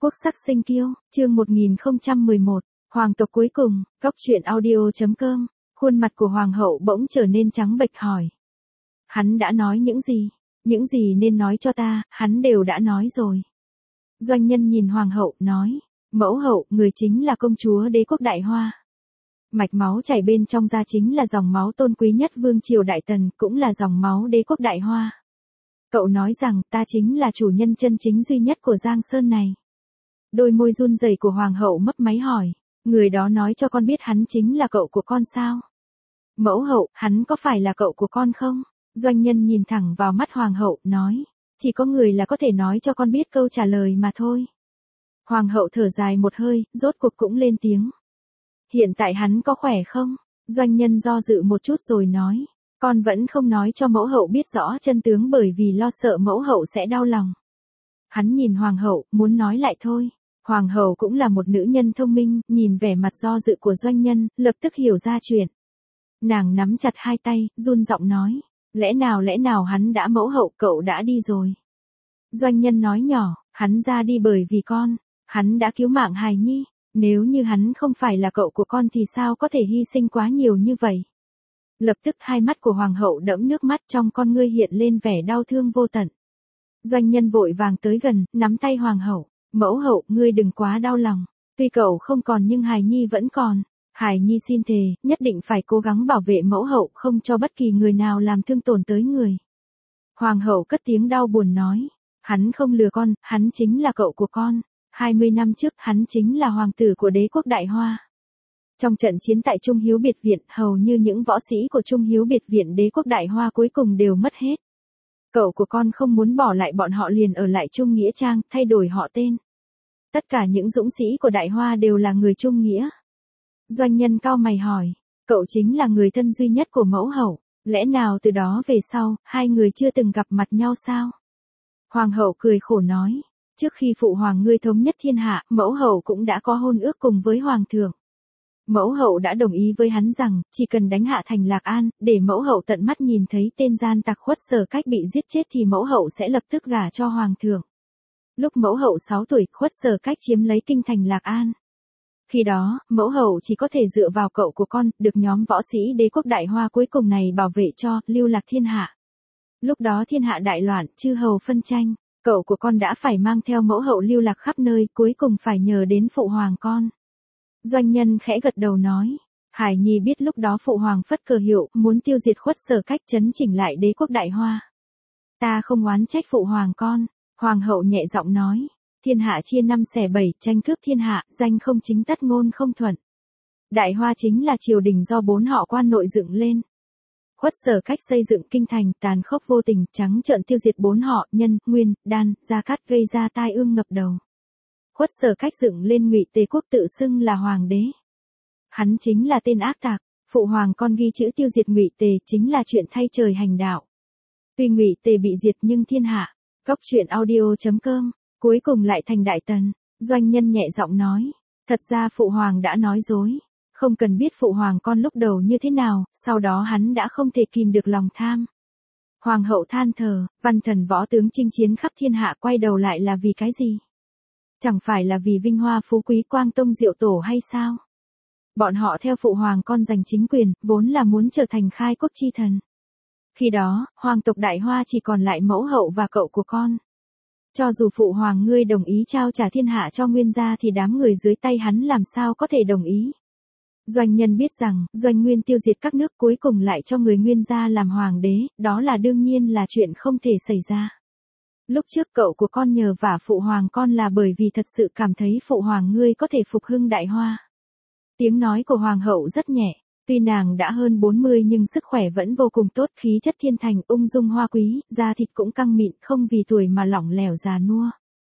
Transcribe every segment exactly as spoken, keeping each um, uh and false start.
Quốc sắc sinh kiêu, chương một nghìn không trăm mười một, Hoàng tộc cuối cùng, góc truyện audio chấm com, khuôn mặt của Hoàng hậu bỗng trở nên trắng bệch hỏi. Hắn đã nói những gì? Những gì nên nói cho ta, hắn đều đã nói rồi. Doanh nhân nhìn Hoàng hậu, nói, mẫu hậu, người chính là công chúa đế quốc Đại Hoa. Mạch máu chảy bên trong da chính là dòng máu tôn quý nhất vương triều Đại Tần, cũng là dòng máu đế quốc Đại Hoa. Cậu nói rằng ta chính là chủ nhân chân chính duy nhất của Giang Sơn này. Đôi môi run rẩy của Hoàng hậu mấp máy hỏi, người đó nói cho con biết hắn chính là cậu của con sao? Mẫu hậu, hắn có phải là cậu của con không? Doanh nhân nhìn thẳng vào mắt Hoàng hậu, nói, chỉ có người là có thể nói cho con biết câu trả lời mà thôi. Hoàng hậu thở dài một hơi, rốt cuộc cũng lên tiếng. Hiện tại hắn có khỏe không? Doanh nhân do dự một chút rồi nói, con vẫn không nói cho mẫu hậu biết rõ chân tướng bởi vì lo sợ mẫu hậu sẽ đau lòng. Hắn nhìn Hoàng hậu, muốn nói lại thôi. Hoàng hậu cũng là một nữ nhân thông minh, nhìn vẻ mặt do dự của doanh nhân, lập tức hiểu ra chuyện. Nàng nắm chặt hai tay, run giọng nói, lẽ nào lẽ nào hắn đã mẫu hậu, cậu đã đi rồi. Doanh nhân nói nhỏ, hắn ra đi bởi vì con, hắn đã cứu mạng hài nhi, nếu như hắn không phải là cậu của con thì sao có thể hy sinh quá nhiều như vậy. Lập tức hai mắt của Hoàng hậu đẫm nước mắt, trong con ngươi hiện lên vẻ đau thương vô tận. Doanh nhân vội vàng tới gần, nắm tay Hoàng hậu. Mẫu hậu, ngươi đừng quá đau lòng. Tuy cậu không còn nhưng hài nhi vẫn còn. Hài nhi xin thề, nhất định phải cố gắng bảo vệ mẫu hậu, không cho bất kỳ người nào làm thương tổn tới người. Hoàng hậu cất tiếng đau buồn nói. Hắn không lừa con, hắn chính là cậu của con. hai mươi năm trước, hắn chính là hoàng tử của đế quốc Đại Hoa. Trong trận chiến tại Trung Hiếu Biệt Viện, hầu như những võ sĩ của Trung Hiếu Biệt Viện đế quốc Đại Hoa cuối cùng đều mất hết. Cậu của con không muốn bỏ lại bọn họ liền ở lại Trung Nghĩa Trang, thay đổi họ tên. Tất cả những dũng sĩ của Đại Hoa đều là người Trung Nghĩa. Doanh nhân cau mày hỏi, cậu chính là người thân duy nhất của mẫu hậu, lẽ nào từ đó về sau, hai người chưa từng gặp mặt nhau sao? Hoàng hậu cười khổ nói, trước khi phụ hoàng ngươi thống nhất thiên hạ, mẫu hậu cũng đã có hôn ước cùng với hoàng thượng. Mẫu hậu đã đồng ý với hắn rằng, chỉ cần đánh hạ thành Lạc An, để mẫu hậu tận mắt nhìn thấy tên gian tặc Khuất Sở Cách bị giết chết thì mẫu hậu sẽ lập tức gả cho hoàng thượng. Lúc mẫu hậu sáu tuổi, Khuất Sở Cách chiếm lấy kinh thành Lạc An. Khi đó, mẫu hậu chỉ có thể dựa vào cậu của con, được nhóm võ sĩ đế quốc Đại Hoa cuối cùng này bảo vệ cho, lưu lạc thiên hạ. Lúc đó thiên hạ đại loạn, chư hầu phân tranh, cậu của con đã phải mang theo mẫu hậu lưu lạc khắp nơi, cuối cùng phải nhờ đến phụ hoàng con. Doanh nhân khẽ gật đầu nói, Hải Nhi biết lúc đó phụ hoàng phất cờ hiệu, muốn tiêu diệt Khuất Sở Cách, chấn chỉnh lại đế quốc Đại Hoa. Ta không oán trách phụ hoàng con. Hoàng hậu nhẹ giọng nói, thiên hạ chia năm xẻ bảy, tranh cướp thiên hạ, danh không chính tất ngôn không thuận. Đại Hoa chính là triều đình do bốn họ quan nội dựng lên. Khuất Sở Cách xây dựng kinh thành, tàn khốc vô tình, trắng trợn tiêu diệt bốn họ, Nhân, Nguyên, Đan, Gia Cát, gây ra tai ương ngập đầu. Khuất Sở Cách dựng lên Ngụy Tề quốc tự xưng là hoàng đế. Hắn chính là tên ác tặc, phụ hoàng con ghi chữ tiêu diệt Ngụy Tề chính là chuyện thay trời hành đạo. Tuy Ngụy Tề bị diệt nhưng thiên hạ, góc truyện audio chấm com, cuối cùng lại thành Đại Tần. Doanh nhân nhẹ giọng nói, thật ra phụ hoàng đã nói dối, không cần biết phụ hoàng con lúc đầu như thế nào, sau đó hắn đã không thể kìm được lòng tham. Hoàng hậu than thở, văn thần võ tướng chinh chiến khắp thiên hạ quay đầu lại là vì cái gì? Chẳng phải là vì vinh hoa phú quý quang tông diệu tổ hay sao? Bọn họ theo phụ hoàng con giành chính quyền, vốn là muốn trở thành khai quốc chi thần. Khi đó, hoàng tộc Đại Hoa chỉ còn lại mẫu hậu và cậu của con. Cho dù phụ hoàng ngươi đồng ý trao trả thiên hạ cho Nguyên gia thì đám người dưới tay hắn làm sao có thể đồng ý. Doanh nhân biết rằng, Doanh Nguyên tiêu diệt các nước cuối cùng lại cho người Nguyên gia làm hoàng đế, đó là đương nhiên là chuyện không thể xảy ra. Lúc trước cậu của con nhờ vả phụ hoàng con là bởi vì thật sự cảm thấy phụ hoàng ngươi có thể phục hưng Đại Hoa. Tiếng nói của hoàng hậu rất nhẹ, tuy nàng đã hơn bốn mươi nhưng sức khỏe vẫn vô cùng tốt, khí chất thiên thành, ung dung hoa quý, da thịt cũng căng mịn, không vì tuổi mà lỏng lẻo già nua.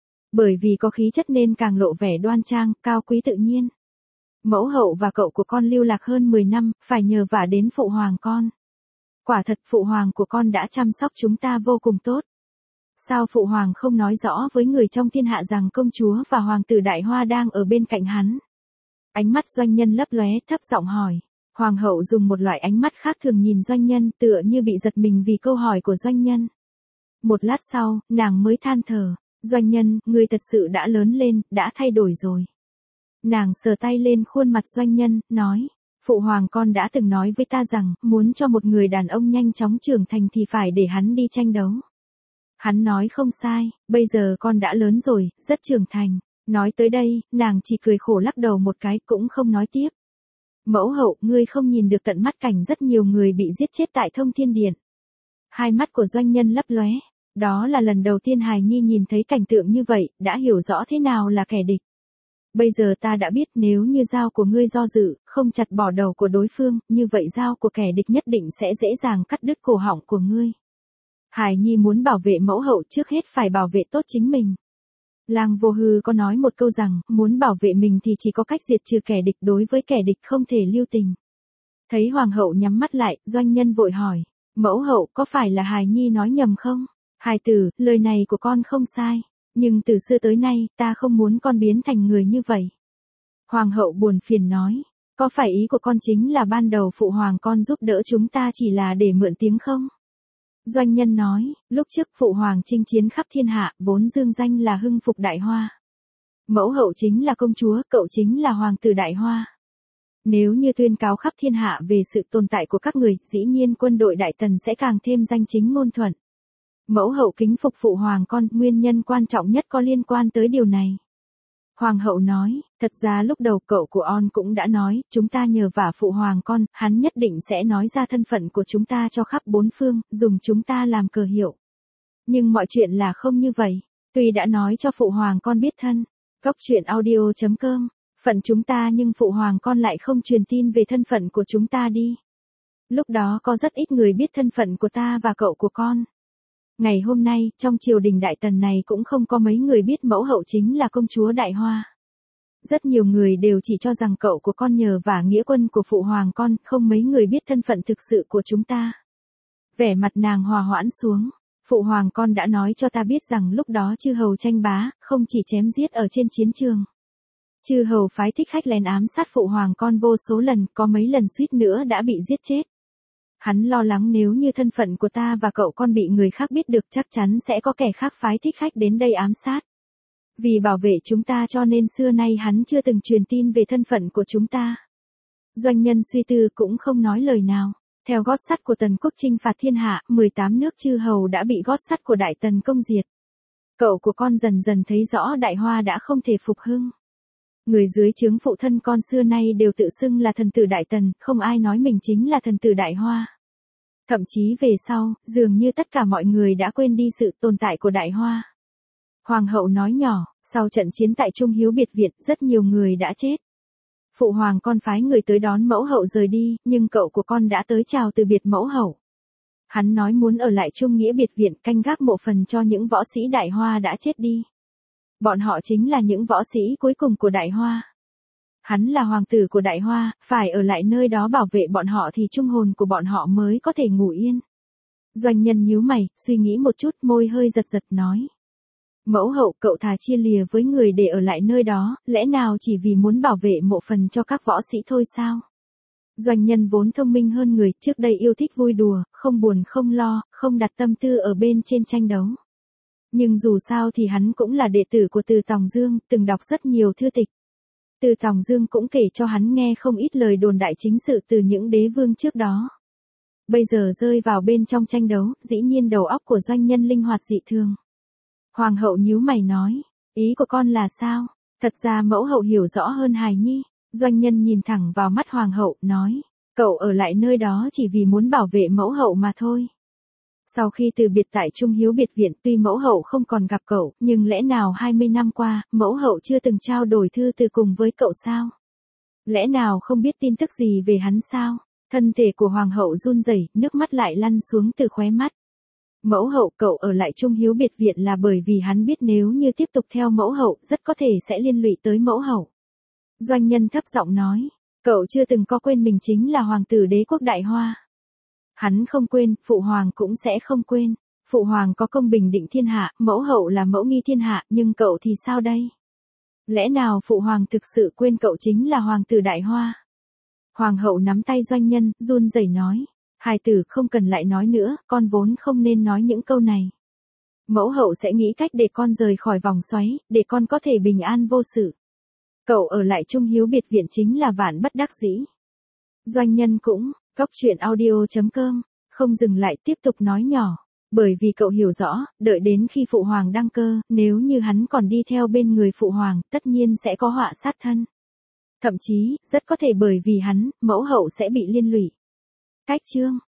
Bởi vì có khí chất nên càng lộ vẻ đoan trang, cao quý tự nhiên. Mẫu hậu và cậu của con lưu lạc hơn mười năm, phải nhờ vả đến phụ hoàng con. Quả thật phụ hoàng của con đã chăm sóc chúng ta vô cùng tốt. Sao phụ hoàng không nói rõ với người trong thiên hạ rằng công chúa và hoàng tử Đại Hoa đang ở bên cạnh hắn? Ánh mắt doanh nhân lấp lóe, thấp giọng hỏi. Hoàng hậu dùng một loại ánh mắt khác thường nhìn doanh nhân, tựa như bị giật mình vì câu hỏi của doanh nhân. Một lát sau, nàng mới than thở, Doanh Nhân, ngươi thật sự đã lớn lên, đã thay đổi rồi. Nàng sờ tay lên khuôn mặt Doanh Nhân, nói, phụ hoàng con đã từng nói với ta rằng, muốn cho một người đàn ông nhanh chóng trưởng thành thì phải để hắn đi tranh đấu. Hắn nói không sai, bây giờ con đã lớn rồi, rất trưởng thành. Nói tới đây, nàng chỉ cười khổ lắc đầu một cái cũng không nói tiếp. Mẫu hậu, ngươi không nhìn được tận mắt cảnh rất nhiều người bị giết chết tại Thông Thiên Điện. Hai mắt của Doanh Nhân lấp lóe. Đó là lần đầu tiên hài nhi nhìn thấy cảnh tượng như vậy, đã hiểu rõ thế nào là kẻ địch. Bây giờ ta đã biết nếu như dao của ngươi do dự, không chặt bỏ đầu của đối phương, như vậy dao của kẻ địch nhất định sẽ dễ dàng cắt đứt cổ họng của ngươi. Hài nhi muốn bảo vệ mẫu hậu trước hết phải bảo vệ tốt chính mình. Lang Vô Hư có nói một câu rằng, muốn bảo vệ mình thì chỉ có cách diệt trừ kẻ địch, đối với kẻ địch không thể lưu tình. Thấy hoàng hậu nhắm mắt lại, Doanh Nhân vội hỏi, mẫu hậu có phải là hài nhi nói nhầm không? Hài tử, lời này của con không sai, nhưng từ xưa tới nay, ta không muốn con biến thành người như vậy. Hoàng hậu buồn phiền nói, có phải ý của con chính là ban đầu phụ hoàng con giúp đỡ chúng ta chỉ là để mượn tiếng không? Doanh Nhân nói, lúc trước phụ hoàng chinh chiến khắp thiên hạ, vốn dương danh là hưng phục Đại Hoa. Mẫu hậu chính là công chúa, cậu chính là hoàng tử Đại Hoa. Nếu như tuyên cáo khắp thiên hạ về sự tồn tại của các người, dĩ nhiên quân đội Đại Tần sẽ càng thêm danh chính ngôn thuận. Mẫu hậu kính phục phụ hoàng con, nguyên nhân quan trọng nhất có liên quan tới điều này. Hoàng hậu nói, thật ra lúc đầu cậu của On cũng đã nói, chúng ta nhờ vả phụ hoàng con, hắn nhất định sẽ nói ra thân phận của chúng ta cho khắp bốn phương, dùng chúng ta làm cờ hiệu. Nhưng mọi chuyện là không như vậy, tuy đã nói cho phụ hoàng con biết thân, góc truyện audio chấm com, phận chúng ta nhưng phụ hoàng con lại không truyền tin về thân phận của chúng ta đi. Lúc đó có rất ít người biết thân phận của ta và cậu của con. Ngày hôm nay, trong triều đình Đại Tần này cũng không có mấy người biết mẫu hậu chính là công chúa Đại Hoa. Rất nhiều người đều chỉ cho rằng cậu của con nhờ vả nghĩa quân của phụ hoàng con, không mấy người biết thân phận thực sự của chúng ta. Vẻ mặt nàng hòa hoãn xuống, phụ hoàng con đã nói cho ta biết rằng lúc đó chư hầu tranh bá, không chỉ chém giết ở trên chiến trường. Chư hầu phái Thích Khách lén ám sát phụ hoàng con vô số lần, có mấy lần suýt nữa đã bị giết chết. Hắn lo lắng nếu như thân phận của ta và cậu con bị người khác biết được chắc chắn sẽ có kẻ khác phái Thích Khách đến đây ám sát. Vì bảo vệ chúng ta cho nên xưa nay hắn chưa từng truyền tin về thân phận của chúng ta. Doanh Nhân suy tư cũng không nói lời nào. Theo gót sắt của Tần quốc chinh phạt thiên hạ, mười tám nước chư hầu đã bị gót sắt của Đại Tần công diệt. Cậu của con dần dần thấy rõ Đại Hoa đã không thể phục hưng. Người dưới trướng phụ thân con xưa nay đều tự xưng là thần tử Đại Tần, không ai nói mình chính là thần tử Đại Hoa. Thậm chí về sau, dường như tất cả mọi người đã quên đi sự tồn tại của Đại Hoa. Hoàng hậu nói nhỏ, sau trận chiến tại Trung Hiếu Biệt Viện, rất nhiều người đã chết. Phụ hoàng con phái người tới đón mẫu hậu rời đi, nhưng cậu của con đã tới chào từ biệt mẫu hậu. Hắn nói muốn ở lại Trung Nghĩa Biệt Viện canh gác mộ phần cho những võ sĩ Đại Hoa đã chết đi. Bọn họ chính là những võ sĩ cuối cùng của Đại Hoa. Hắn là hoàng tử của Đại Hoa, phải ở lại nơi đó bảo vệ bọn họ thì trung hồn của bọn họ mới có thể ngủ yên. Doanh Nhân nhíu mày, suy nghĩ một chút, môi hơi giật giật nói. Mẫu hậu, cậu thà chia lìa với người để ở lại nơi đó, lẽ nào chỉ vì muốn bảo vệ mộ phần cho các võ sĩ thôi sao? Doanh Nhân vốn thông minh hơn người, trước đây yêu thích vui đùa, không buồn không lo, không đặt tâm tư ở bên trên tranh đấu. Nhưng dù sao thì hắn cũng là đệ tử của Từ Tòng Dương, từng đọc rất nhiều thư tịch. Từ Tòng Dương cũng kể cho hắn nghe không ít lời đồn đại chính sự từ những đế vương trước đó. Bây giờ rơi vào bên trong tranh đấu, dĩ nhiên đầu óc của Doanh Nhân linh hoạt dị thường. Hoàng hậu nhíu mày nói, ý của con là sao? Thật ra mẫu hậu hiểu rõ hơn hài nhi. Doanh Nhân nhìn thẳng vào mắt hoàng hậu, nói, cậu ở lại nơi đó chỉ vì muốn bảo vệ mẫu hậu mà thôi. Sau khi từ biệt tại Trung Hiếu Biệt Viện, tuy mẫu hậu không còn gặp cậu, nhưng lẽ nào hai mươi năm qua, mẫu hậu chưa từng trao đổi thư từ cùng với cậu sao? Lẽ nào không biết tin tức gì về hắn sao? Thân thể của hoàng hậu run rẩy, nước mắt lại lăn xuống từ khóe mắt. Mẫu hậu, cậu ở lại Trung Hiếu Biệt Viện là bởi vì hắn biết nếu như tiếp tục theo mẫu hậu, rất có thể sẽ liên lụy tới mẫu hậu. Doanh Nhân thấp giọng nói, cậu chưa từng có quên mình chính là hoàng tử đế quốc Đại Hoa. Hắn không quên, phụ hoàng cũng sẽ không quên. Phụ hoàng có công bình định thiên hạ, mẫu hậu là mẫu nghi thiên hạ, nhưng cậu thì sao đây? Lẽ nào phụ hoàng thực sự quên cậu chính là hoàng tử Đại Hoa? Hoàng hậu nắm tay Doanh Nhân, run rẩy nói, hài tử không cần lại nói nữa, con vốn không nên nói những câu này. Mẫu hậu sẽ nghĩ cách để con rời khỏi vòng xoáy, để con có thể bình an vô sự. Cậu ở lại Trung Hiếu biệt viện chính là vạn bất đắc dĩ. Doanh nhân cũng, góc chuyện audio.com, không dừng lại tiếp tục nói nhỏ. Bởi vì cậu hiểu rõ, đợi đến khi phụ hoàng đăng cơ, nếu như hắn còn đi theo bên người phụ hoàng, tất nhiên sẽ có họa sát thân. Thậm chí, rất có thể bởi vì hắn, mẫu hậu sẽ bị liên lụy. Cách chương